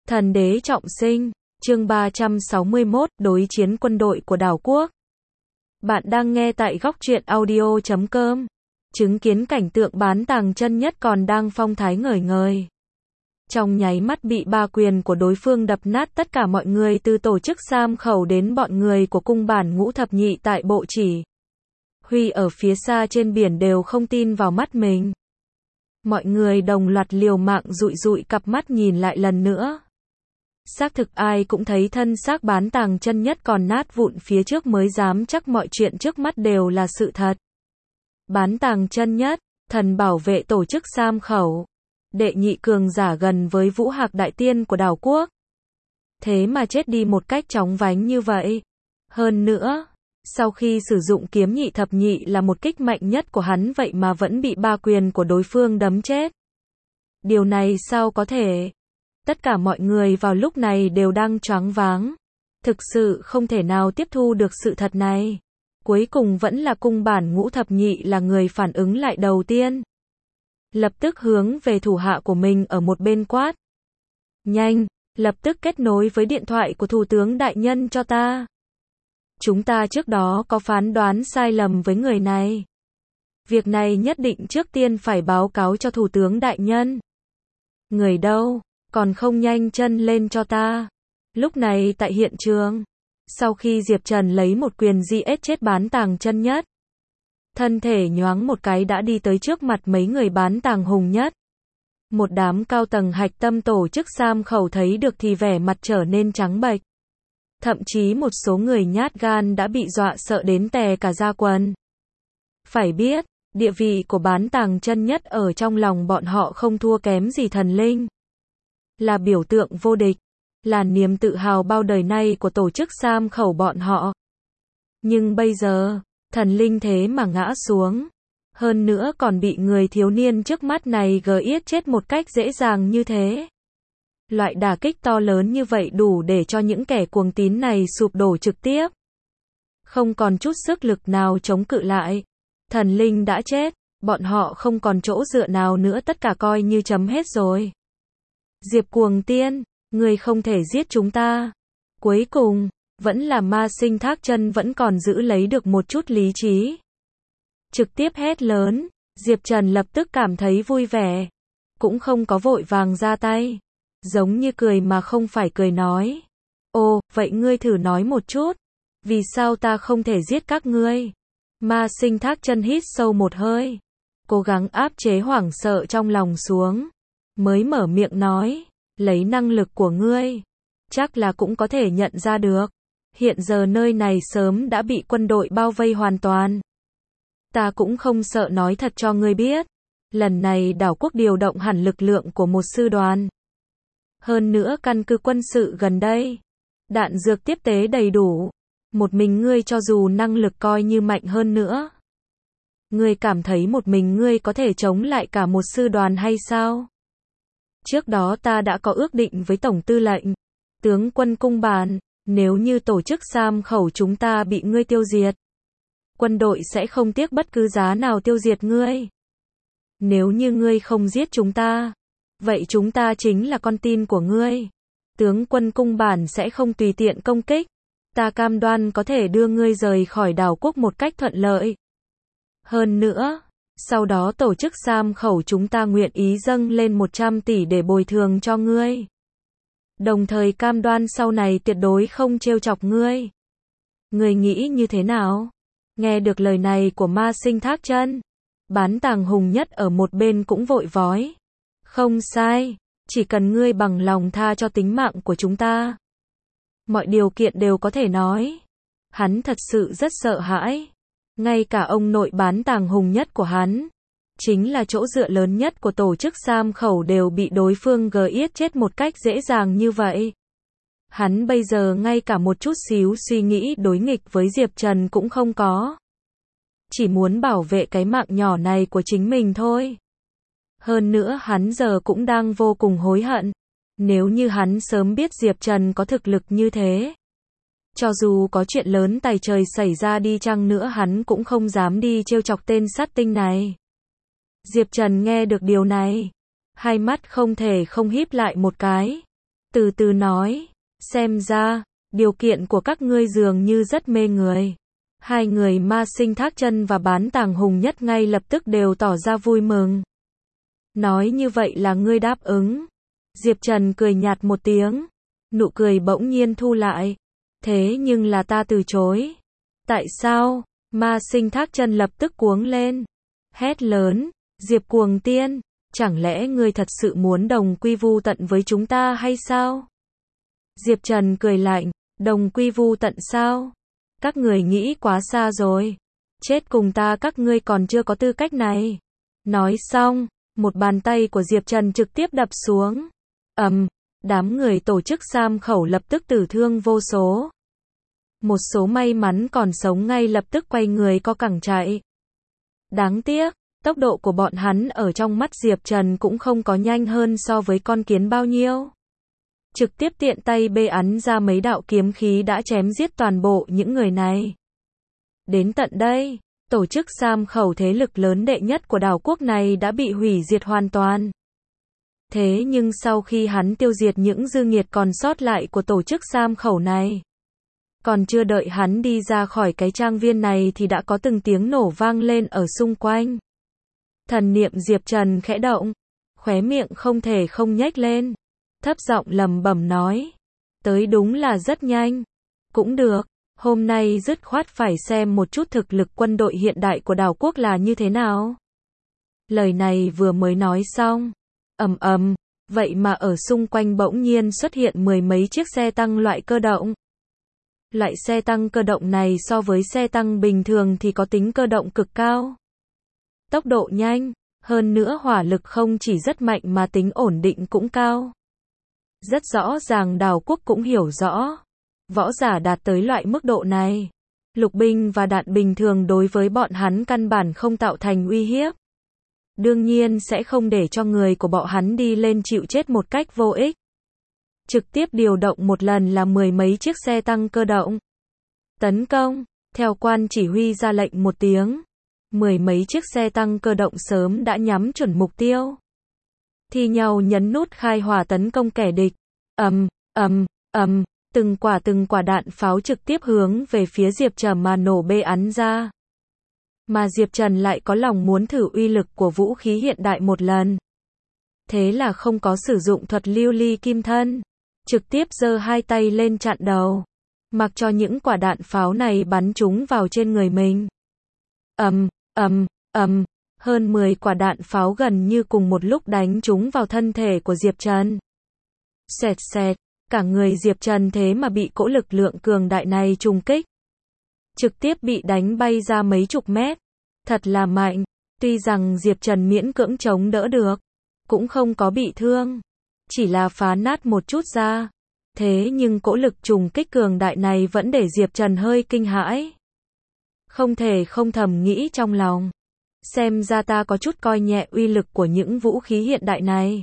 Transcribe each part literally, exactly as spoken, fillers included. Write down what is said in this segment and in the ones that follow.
Thần đế trọng sinh, chương ba trăm sáu mươi mốt, đối chiến quân đội của đảo quốc. Bạn đang nghe tại góc truyện audio chấm com. Chứng kiến cảnh tượng bán tàng chân nhất còn đang phong thái ngời ngời. Trong nháy mắt bị ba quyền của đối phương đập nát tất cả mọi người, từ tổ chức Sam Khẩu đến bọn người của cung bản Ngũ Thập Nhị tại Bộ Chỉ Huy ở phía xa trên biển đều không tin vào mắt mình. Mọi người đồng loạt liều mạng dụi dụi cặp mắt nhìn lại lần nữa. Xác thực ai cũng thấy thân xác bán tàng chân nhất còn nát vụn phía trước mới dám chắc mọi chuyện trước mắt đều là sự thật. Bán tàng chân nhất, thần bảo vệ tổ chức Sam Khẩu, đệ nhị cường giả gần với Vũ Hạc đại tiên của đảo quốc. Thế mà chết đi một cách chóng vánh như vậy. Hơn nữa, sau khi sử dụng kiếm nhị thập nhị là một kích mạnh nhất của hắn, vậy mà vẫn bị ba quyền của đối phương đấm chết. Điều này sao có thể? Tất cả mọi người vào lúc này đều đang choáng váng. Thực sự không thể nào tiếp thu được sự thật này. Cuối cùng vẫn là cung bản Ngũ Thập Nhị là người phản ứng lại đầu tiên. Lập tức hướng về thủ hạ của mình ở một bên quát. Nhanh, lập tức kết nối với điện thoại của Thủ tướng Đại Nhân cho ta. Chúng ta trước đó có phán đoán sai lầm với người này. Việc này nhất định trước tiên phải báo cáo cho Thủ tướng Đại Nhân. Người đâu? Còn không nhanh chân lên cho ta. Lúc này tại hiện trường, sau khi Diệp Trần lấy một quyền giết chết bán tàng chân nhất, thân thể nhoáng một cái đã đi tới trước mặt mấy người bán tàng hùng nhất. Một đám cao tầng hạch tâm tổ chức Sam Khẩu thấy được thì vẻ mặt trở nên trắng bệch. Thậm chí một số người nhát gan đã bị dọa sợ đến tè cả da quần. Phải biết, địa vị của bán tàng chân nhất ở trong lòng bọn họ không thua kém gì thần linh. Là biểu tượng vô địch, là niềm tự hào bao đời nay của tổ chức Sam Khẩu bọn họ. Nhưng bây giờ, thần linh thế mà ngã xuống. Hơn nữa còn bị người thiếu niên trước mắt này giết chết một cách dễ dàng như thế. Loại đả kích to lớn như vậy đủ để cho những kẻ cuồng tín này sụp đổ trực tiếp. Không còn chút sức lực nào chống cự lại. Thần linh đã chết, bọn họ không còn chỗ dựa nào nữa, tất cả coi như chấm hết rồi. Diệp Cuồng Tiên, ngươi không thể giết chúng ta. Cuối cùng, vẫn là Ma Sinh Thác Chân vẫn còn giữ lấy được một chút lý trí. Trực tiếp hét lớn, Diệp Trần lập tức cảm thấy vui vẻ. Cũng không có vội vàng ra tay. Giống như cười mà không phải cười nói. Ồ, vậy ngươi thử nói một chút. Vì sao ta không thể giết các ngươi? Ma Sinh Thác Chân hít sâu một hơi. Cố gắng áp chế hoảng sợ trong lòng xuống. Mới mở miệng nói, lấy năng lực của ngươi, chắc là cũng có thể nhận ra được. Hiện giờ nơi này sớm đã bị quân đội bao vây hoàn toàn. Ta cũng không sợ nói thật cho ngươi biết. Lần này đảo quốc điều động hẳn lực lượng của một sư đoàn. Hơn nữa căn cứ quân sự gần đây. Đạn dược tiếp tế đầy đủ. Một mình ngươi cho dù năng lực coi như mạnh hơn nữa. Ngươi cảm thấy một mình ngươi có thể chống lại cả một sư đoàn hay sao? Trước đó ta đã có ước định với Tổng Tư lệnh, tướng quân cung bản, nếu như tổ chức Sam Khẩu chúng ta bị ngươi tiêu diệt, quân đội sẽ không tiếc bất cứ giá nào tiêu diệt ngươi. Nếu như ngươi không giết chúng ta, vậy chúng ta chính là con tin của ngươi. Tướng quân cung bản sẽ không tùy tiện công kích. Ta cam đoan có thể đưa ngươi rời khỏi đảo quốc một cách thuận lợi. Hơn nữa, sau đó tổ chức Sam Khẩu chúng ta nguyện ý dâng lên một trăm tỷ để bồi thường cho ngươi. Đồng thời cam đoan sau này tuyệt đối không trêu chọc ngươi. Ngươi nghĩ như thế nào? Nghe được lời này của Ma Sinh Thác Chân, bán tàng hùng nhất ở một bên cũng vội vói. Không sai, chỉ cần ngươi bằng lòng tha cho tính mạng của chúng ta. Mọi điều kiện đều có thể nói. Hắn thật sự rất sợ hãi. Ngay cả ông nội bán tàng hùng nhất của hắn, chính là chỗ dựa lớn nhất của tổ chức Sam Khẩu đều bị đối phương giết chết một cách dễ dàng như vậy. Hắn bây giờ ngay cả một chút xíu suy nghĩ đối nghịch với Diệp Trần cũng không có. Chỉ muốn bảo vệ cái mạng nhỏ này của chính mình thôi. Hơn nữa hắn giờ cũng đang vô cùng hối hận. Nếu như hắn sớm biết Diệp Trần có thực lực như thế, cho dù có chuyện lớn tày trời xảy ra đi chăng nữa hắn cũng không dám đi trêu chọc tên sát tinh này. Diệp Trần nghe được điều này, hai mắt không thể không híp lại một cái. từ từ nói, xem ra, điều kiện của các ngươi dường như rất mê người. Hai người Ma Sinh Thác Chân và Bán Tàng Hùng Nhất ngay lập tức đều tỏ ra vui mừng. Nói như vậy là ngươi đáp ứng. Diệp Trần cười nhạt một tiếng, nụ cười bỗng nhiên thu lại. Thế nhưng là ta từ chối. Tại sao? Ma Sinh Thác Chân lập tức cuống lên, hét lớn, Diệp Cuồng Tiên, chẳng lẽ ngươi thật sự muốn đồng quy vu tận với chúng ta hay sao? Diệp Trần cười lạnh, đồng quy vu tận sao? Các người nghĩ quá xa rồi. Chết cùng ta các ngươi còn chưa có tư cách này. Nói xong, một bàn tay của Diệp Trần trực tiếp đập xuống. Ầm, đám người tổ chức Sam Khẩu lập tức tử thương vô số. Một số may mắn còn sống ngay lập tức quay người co cẳng chạy. Đáng tiếc, tốc độ của bọn hắn ở trong mắt Diệp Trần cũng không có nhanh hơn so với con kiến bao nhiêu. Trực tiếp tiện tay bê ắn ra mấy đạo kiếm khí đã chém giết toàn bộ những người này. Đến tận đây, tổ chức Sam Khẩu thế lực lớn đệ nhất của đảo quốc này đã bị hủy diệt hoàn toàn. Thế nhưng sau khi hắn tiêu diệt những dư nghiệt còn sót lại của tổ chức Sam Khẩu này, còn chưa đợi hắn đi ra khỏi cái trang viên này thì đã có từng tiếng nổ vang lên ở xung quanh. Thần niệm Diệp Trần khẽ động, khóe miệng không thể không nhếch lên, thấp giọng lẩm bẩm nói, tới đúng là rất nhanh. Cũng được, hôm nay dứt khoát phải xem một chút thực lực quân đội hiện đại của đảo quốc là như thế nào. Lời này vừa mới nói xong, ầm ầm, vậy mà ở xung quanh bỗng nhiên xuất hiện mười mấy chiếc xe tăng loại cơ động. Loại xe tăng cơ động này so với xe tăng bình thường thì có tính cơ động cực cao. Tốc độ nhanh, hơn nữa hỏa lực không chỉ rất mạnh mà tính ổn định cũng cao. Rất rõ ràng đảo quốc cũng hiểu rõ. Võ giả đạt tới loại mức độ này, lục binh và đạn bình thường đối với bọn hắn căn bản không tạo thành uy hiếp. Đương nhiên sẽ không để cho người của bọn hắn đi lên chịu chết một cách vô ích. Trực tiếp điều động một lần là mười mấy chiếc xe tăng cơ động. Tấn công, theo quan chỉ huy ra lệnh một tiếng. Mười mấy chiếc xe tăng cơ động sớm đã nhắm chuẩn mục tiêu. Thi nhau nhấn nút khai hỏa tấn công kẻ địch. Ầm, ầm, ầm, từng quả từng quả đạn pháo trực tiếp hướng về phía Diệp Trần mà nổ bê ắn ra. Mà Diệp Trần lại có lòng muốn thử uy lực của vũ khí hiện đại một lần. Thế là không có sử dụng thuật lưu ly kim thân, trực tiếp giơ hai tay lên chặn đầu, mặc cho những quả đạn pháo này bắn trúng vào trên người mình. Ầm, ầm, ầm, hơn mười quả đạn pháo gần như cùng một lúc đánh trúng vào thân thể của Diệp Trần. Xẹt xẹt, cả người Diệp Trần thế mà bị cỗ lực lượng cường đại này trùng kích. Trực tiếp bị đánh bay ra mấy chục mét. Thật là mạnh, tuy rằng Diệp Trần miễn cưỡng chống đỡ được, cũng không có bị thương, chỉ là phá nát một chút ra. Thế nhưng cỗ lực trùng kích cường đại này vẫn để Diệp Trần hơi kinh hãi. Không thể không thầm nghĩ trong lòng, xem ra ta có chút coi nhẹ uy lực của những vũ khí hiện đại này.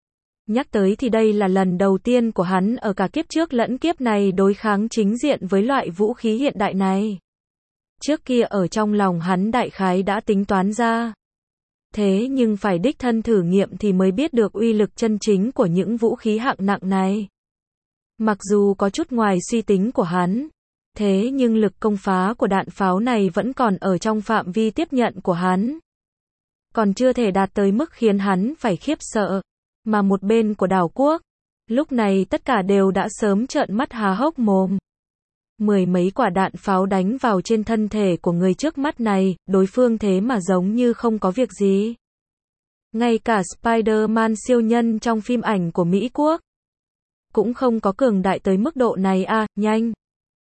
Nhắc tới thì đây là lần đầu tiên của hắn ở cả kiếp trước lẫn kiếp này đối kháng chính diện với loại vũ khí hiện đại này. Trước kia ở trong lòng hắn đại khái đã tính toán ra. Thế nhưng phải đích thân thử nghiệm thì mới biết được uy lực chân chính của những vũ khí hạng nặng này. Mặc dù có chút ngoài suy tính của hắn, thế nhưng lực công phá của đạn pháo này vẫn còn ở trong phạm vi tiếp nhận của hắn. Còn chưa thể đạt tới mức khiến hắn phải khiếp sợ. Mà một bên của đảo quốc, lúc này tất cả đều đã sớm trợn mắt há hốc mồm. Mười mấy quả đạn pháo đánh vào trên thân thể của người trước mắt này, đối phương thế mà giống như không có việc gì. Ngay cả Spider-Man siêu nhân trong phim ảnh của Mỹ Quốc cũng không có cường đại tới mức độ này à, nhanh.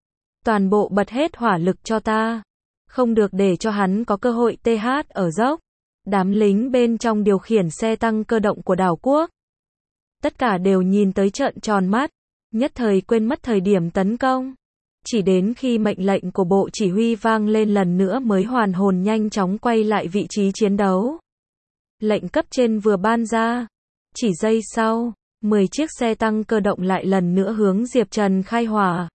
Toàn bộ bật hết hỏa lực cho ta. Không được để cho hắn có cơ hội tê hát ở dốc. Đám lính bên trong điều khiển xe tăng cơ động của đảo quốc. Tất cả đều nhìn tới trợn tròn mắt, nhất thời quên mất thời điểm tấn công. Chỉ đến khi mệnh lệnh của bộ chỉ huy vang lên lần nữa mới hoàn hồn nhanh chóng quay lại vị trí chiến đấu. Lệnh cấp trên vừa ban ra. Chỉ giây sau, mười chiếc xe tăng cơ động lại lần nữa hướng Diệp Trần khai hỏa.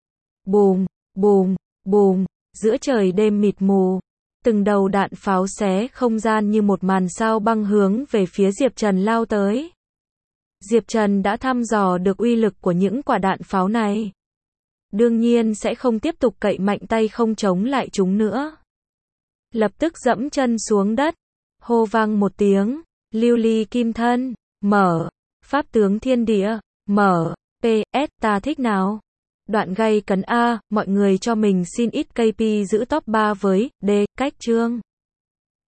Bùm, bùm, bùm, giữa trời đêm mịt mù. Từng đầu đạn pháo xé không gian như một màn sao băng hướng về phía Diệp Trần lao tới. Diệp Trần đã thăm dò được uy lực của những quả đạn pháo này. Đương nhiên sẽ không tiếp tục cậy mạnh tay không chống lại chúng nữa. Lập tức dẫm chân xuống đất, hô vang một tiếng, lưu ly kim thân, mở, pháp tướng thiên địa, mở, pê ét ta thích nào. Đoạn gay cấn A, mọi người cho mình xin ít ca pê giữ top ba với D, cách chương.